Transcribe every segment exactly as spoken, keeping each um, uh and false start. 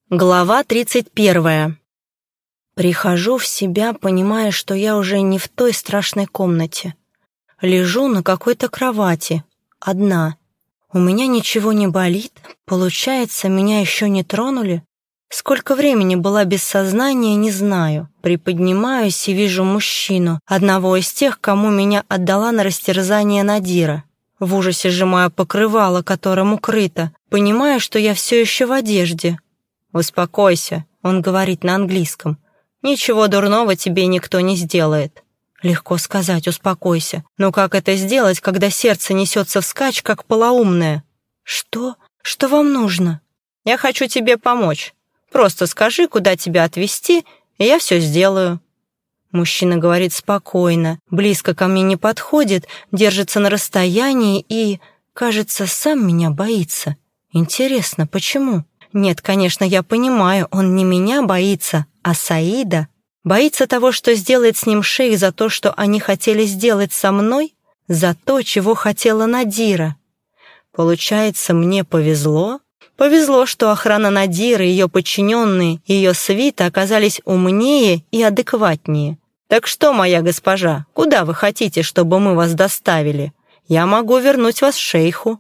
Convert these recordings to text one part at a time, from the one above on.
Глава тридцать первая. Прихожу в себя, понимая, что я уже не в той страшной комнате. Лежу на какой-то кровати, одна. У меня ничего не болит, получается, меня еще не тронули. Сколько времени была без сознания, не знаю. Приподнимаюсь и вижу мужчину, одного из тех, кому меня отдала на растерзание Надира. В ужасе сжимаю покрывало, которым укрыто, понимая, что я все еще в одежде. «Успокойся», — он говорит на английском. «Ничего дурного тебе никто не сделает». Легко сказать «успокойся», но как это сделать, когда сердце несется вскачь, как полоумное? «Что? Что вам нужно?» «Я хочу тебе помочь. Просто скажи, куда тебя отвезти, и я все сделаю». Мужчина говорит спокойно, близко ко мне не подходит, держится на расстоянии и, кажется, сам меня боится. Интересно, почему? Нет, конечно, я понимаю, он не меня боится, а Саида. Боится того, что сделает с ним шейх за то, что они хотели сделать со мной, за то, чего хотела Надира. Получается, мне повезло? Повезло, что охрана Надиры, ее подчиненные, ее свита оказались умнее и адекватнее. Так что, моя госпожа, куда вы хотите, чтобы мы вас доставили? Я могу вернуть вас шейху.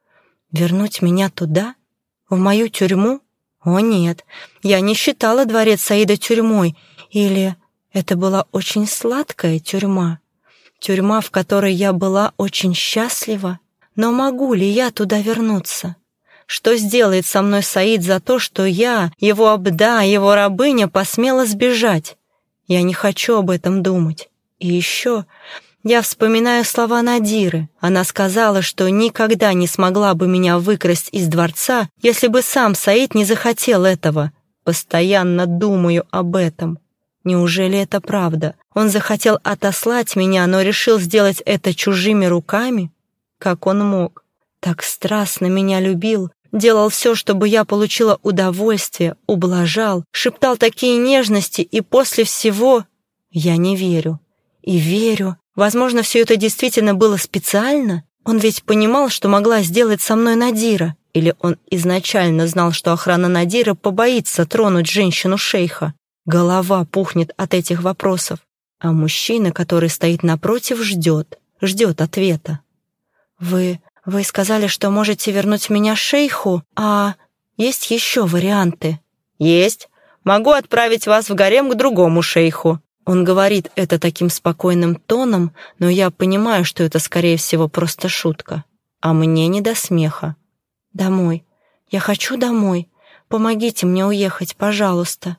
Вернуть меня туда? В мою тюрьму? О нет, я не считала дворец Саида тюрьмой. Или это была очень сладкая тюрьма? Тюрьма, в которой я была очень счастлива? Но могу ли я туда вернуться? Что сделает со мной Саид за то, что я, его абда, его рабыня, посмела сбежать? Я не хочу об этом думать. И еще... Я вспоминаю слова Надиры. Она сказала, что никогда не смогла бы меня выкрасть из дворца, если бы сам Саид не захотел этого. Постоянно думаю об этом. Неужели это правда? Он захотел отослать меня, но решил сделать это чужими руками? Как он мог? Так страстно меня любил, делал все, чтобы я получила удовольствие, ублажал, шептал такие нежности, и после всего я не верю. И верю. Возможно, все это действительно было специально? Он ведь понимал, что могла сделать со мной Надира. Или он изначально знал, что охрана Надира побоится тронуть женщину шейха? Голова пухнет от этих вопросов. А мужчина, который стоит напротив, ждет. Ждет ответа. «Вы... вы сказали, что можете вернуть меня шейху, а есть еще варианты?» «Есть. Могу отправить вас в гарем к другому шейху». Он говорит это таким спокойным тоном, но я понимаю, что это, скорее всего, просто шутка. А мне не до смеха. «Домой. Я хочу домой. Помогите мне уехать, пожалуйста».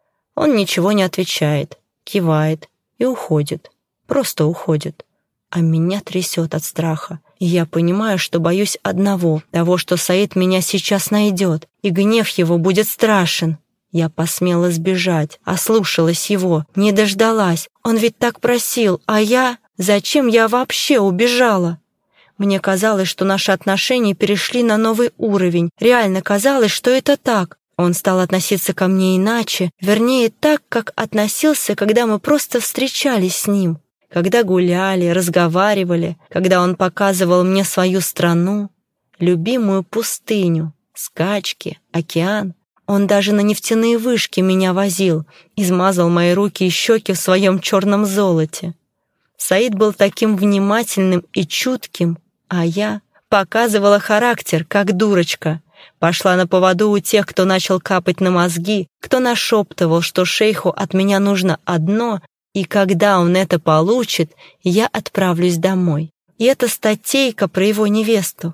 Он ничего не отвечает, кивает и уходит. Просто уходит. А меня трясет от страха. И я понимаю, что боюсь одного, того, что Саид меня сейчас найдет, и гнев его будет страшен. Я посмела сбежать, ослушалась его, не дождалась. Он ведь так просил, а я... Зачем я вообще убежала? Мне казалось, что наши отношения перешли на новый уровень. Реально казалось, что это так. Он стал относиться ко мне иначе, вернее, так, как относился, когда мы просто встречались с ним. Когда гуляли, разговаривали, когда он показывал мне свою страну, любимую пустыню, скачки, океан. Он даже на нефтяные вышки меня возил, измазал мои руки и щеки в своем черном золоте. Саид был таким внимательным и чутким, а я показывала характер, как дурочка. Пошла на поводу у тех, кто начал капать на мозги, кто нашептывал, что шейху от меня нужно одно, и когда он это получит, я отправлюсь домой. И это статейка про его невесту.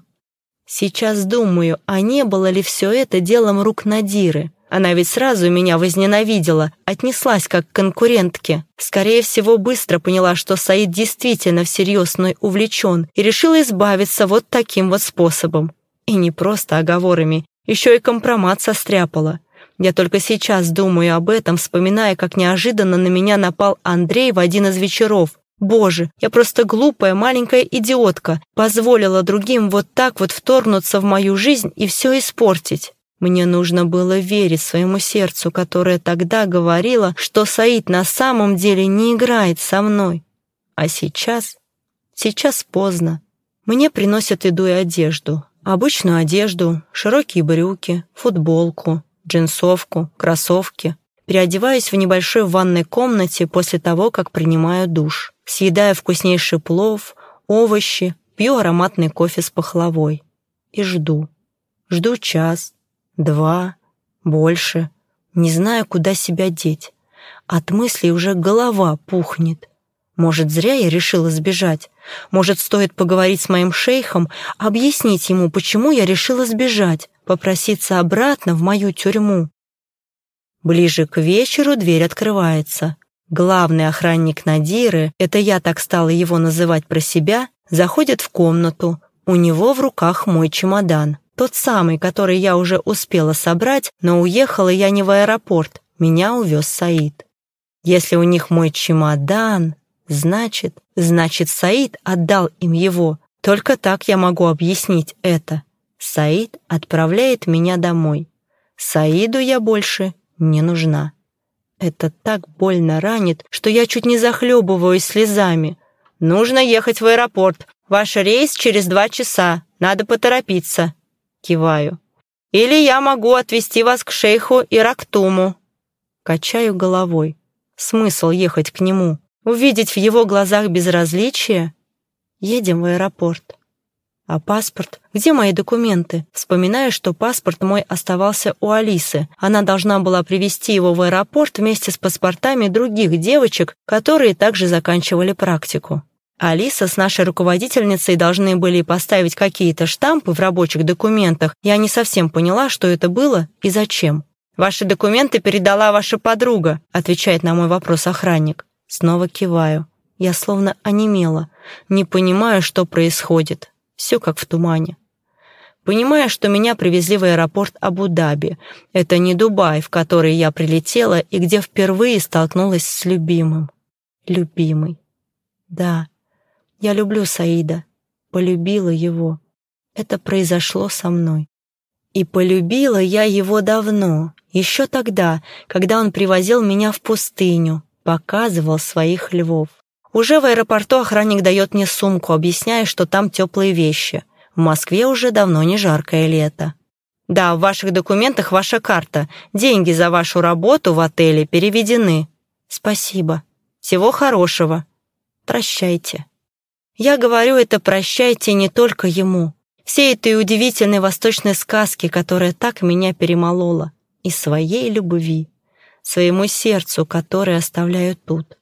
Сейчас думаю, а не было ли все это делом рук Надиры? Она ведь сразу меня возненавидела, отнеслась как к конкурентке. Скорее всего, быстро поняла, что Саид действительно всерьез мной увлечен, и решила избавиться вот таким вот способом. И не просто оговорами, еще и компромат состряпала. Я только сейчас думаю об этом, вспоминая, как неожиданно на меня напал Андрей в один из вечеров. Боже, я просто глупая маленькая идиотка, позволила другим вот так вот вторгнуться в мою жизнь и все испортить. Мне нужно было верить своему сердцу, которое тогда говорило, что Саид на самом деле не играет со мной. А сейчас... Сейчас поздно. Мне приносят еду и одежду. Обычную одежду, широкие брюки, футболку. джинсовку, кроссовки. Переодеваюсь в небольшой ванной комнате после того, как принимаю душ. Съедаю вкуснейший плов, овощи, пью ароматный кофе с пахлавой. И жду. Жду час, два, больше. Не знаю, куда себя деть. От мыслей уже голова пухнет. Может, зря я решила сбежать? Может, стоит поговорить с моим шейхом, объяснить ему, почему я решила сбежать, попроситься обратно в мою тюрьму? Ближе к вечеру дверь открывается. Главный охранник Надиры, это я так стала его называть про себя, заходит в комнату. У него в руках мой чемодан. Тот самый, который я уже успела собрать, но уехала я не в аэропорт. Меня увез Саид. Если у них мой чемодан, значит, значит, Саид отдал им его. Только так я могу объяснить это. Саид отправляет меня домой. Саиду я больше не нужна. Это так больно ранит, что я чуть не захлебываюсь слезами. «Нужно ехать в аэропорт. Ваш рейс через два часа. Надо поторопиться». Киваю. «Или я могу отвезти вас к шейху Ирактуму». Качаю головой. Смысл ехать к нему? Увидеть в его глазах безразличие? Едем в аэропорт. А паспорт? Где мои документы? Вспоминаю, что паспорт мой оставался у Алисы. Она должна была привезти его в аэропорт вместе с паспортами других девочек, которые также заканчивали практику. Алиса с нашей руководительницей должны были поставить какие-то штампы в рабочих документах. Я не совсем поняла, что это было и зачем. «Ваши документы передала ваша подруга», — отвечает на мой вопрос охранник. Снова киваю. Я словно онемела. Не понимаю, что происходит. Все как в тумане. Понимаю, что меня привезли в аэропорт Абу-Даби. Это не Дубай, в который я прилетела и где впервые столкнулась с любимым. Любимый. Да, я люблю Саида. Полюбила его. Это произошло со мной. И полюбила я его давно, еще тогда, когда он привозил меня в пустыню, показывал своих львов. Уже в аэропорту охранник дает мне сумку, объясняя, что там теплые вещи. В Москве уже давно не жаркое лето. «Да, в ваших документах ваша карта. Деньги за вашу работу в отеле переведены». «Спасибо. Всего хорошего. Прощайте». Я говорю это «прощайте» не только ему. Всей этой удивительной восточной сказки, которая так меня перемолола. И своей любви. Своему сердцу, которое оставляю тут.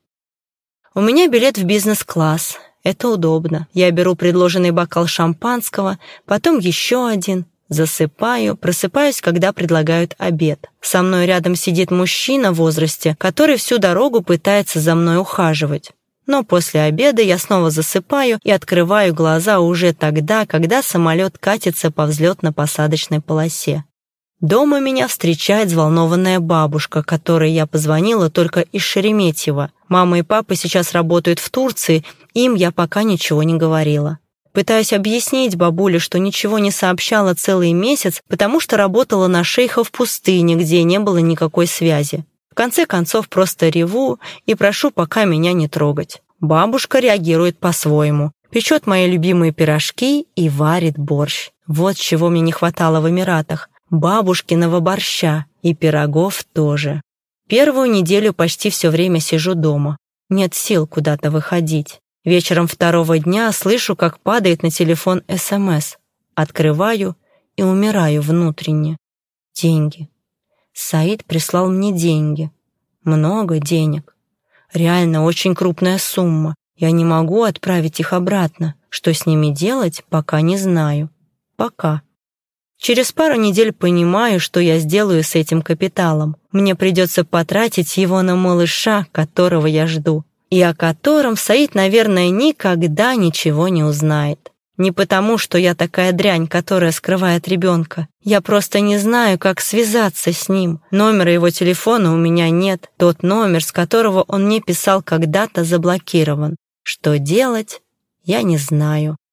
У меня билет в бизнес-класс. Это удобно. Я беру предложенный бокал шампанского, потом еще один. Засыпаю, просыпаюсь, когда предлагают обед. Со мной рядом сидит мужчина в возрасте, который всю дорогу пытается за мной ухаживать. Но после обеда я снова засыпаю и открываю глаза уже тогда, когда самолет катится по взлетно-посадочной полосе. Дома меня встречает взволнованная бабушка, которой я позвонила только из Шереметьево. Мама и папа сейчас работают в Турции, им я пока ничего не говорила. Пытаюсь объяснить бабуле, что ничего не сообщала целый месяц, потому что работала на шейха в пустыне, где не было никакой связи. В конце концов просто реву и прошу пока меня не трогать. Бабушка реагирует по-своему. Печет мои любимые пирожки и варит борщ. Вот чего мне не хватало в Эмиратах. Бабушкиного борща и пирогов тоже. Первую неделю почти все время сижу дома. Нет сил куда-то выходить. Вечером второго дня слышу, как падает на телефон СМС. Открываю и умираю внутренне. Деньги. Саид прислал мне деньги. Много денег. Реально очень крупная сумма. Я не могу отправить их обратно. Что с ними делать, пока не знаю. Пока. Через пару недель понимаю, что я сделаю с этим капиталом. Мне придется потратить его на малыша, которого я жду. И о котором Саид, наверное, никогда ничего не узнает. Не потому, что я такая дрянь, которая скрывает ребенка. Я просто не знаю, как связаться с ним. Номера его телефона у меня нет. Тот номер, с которого он мне писал когда-то, заблокирован. Что делать, я не знаю.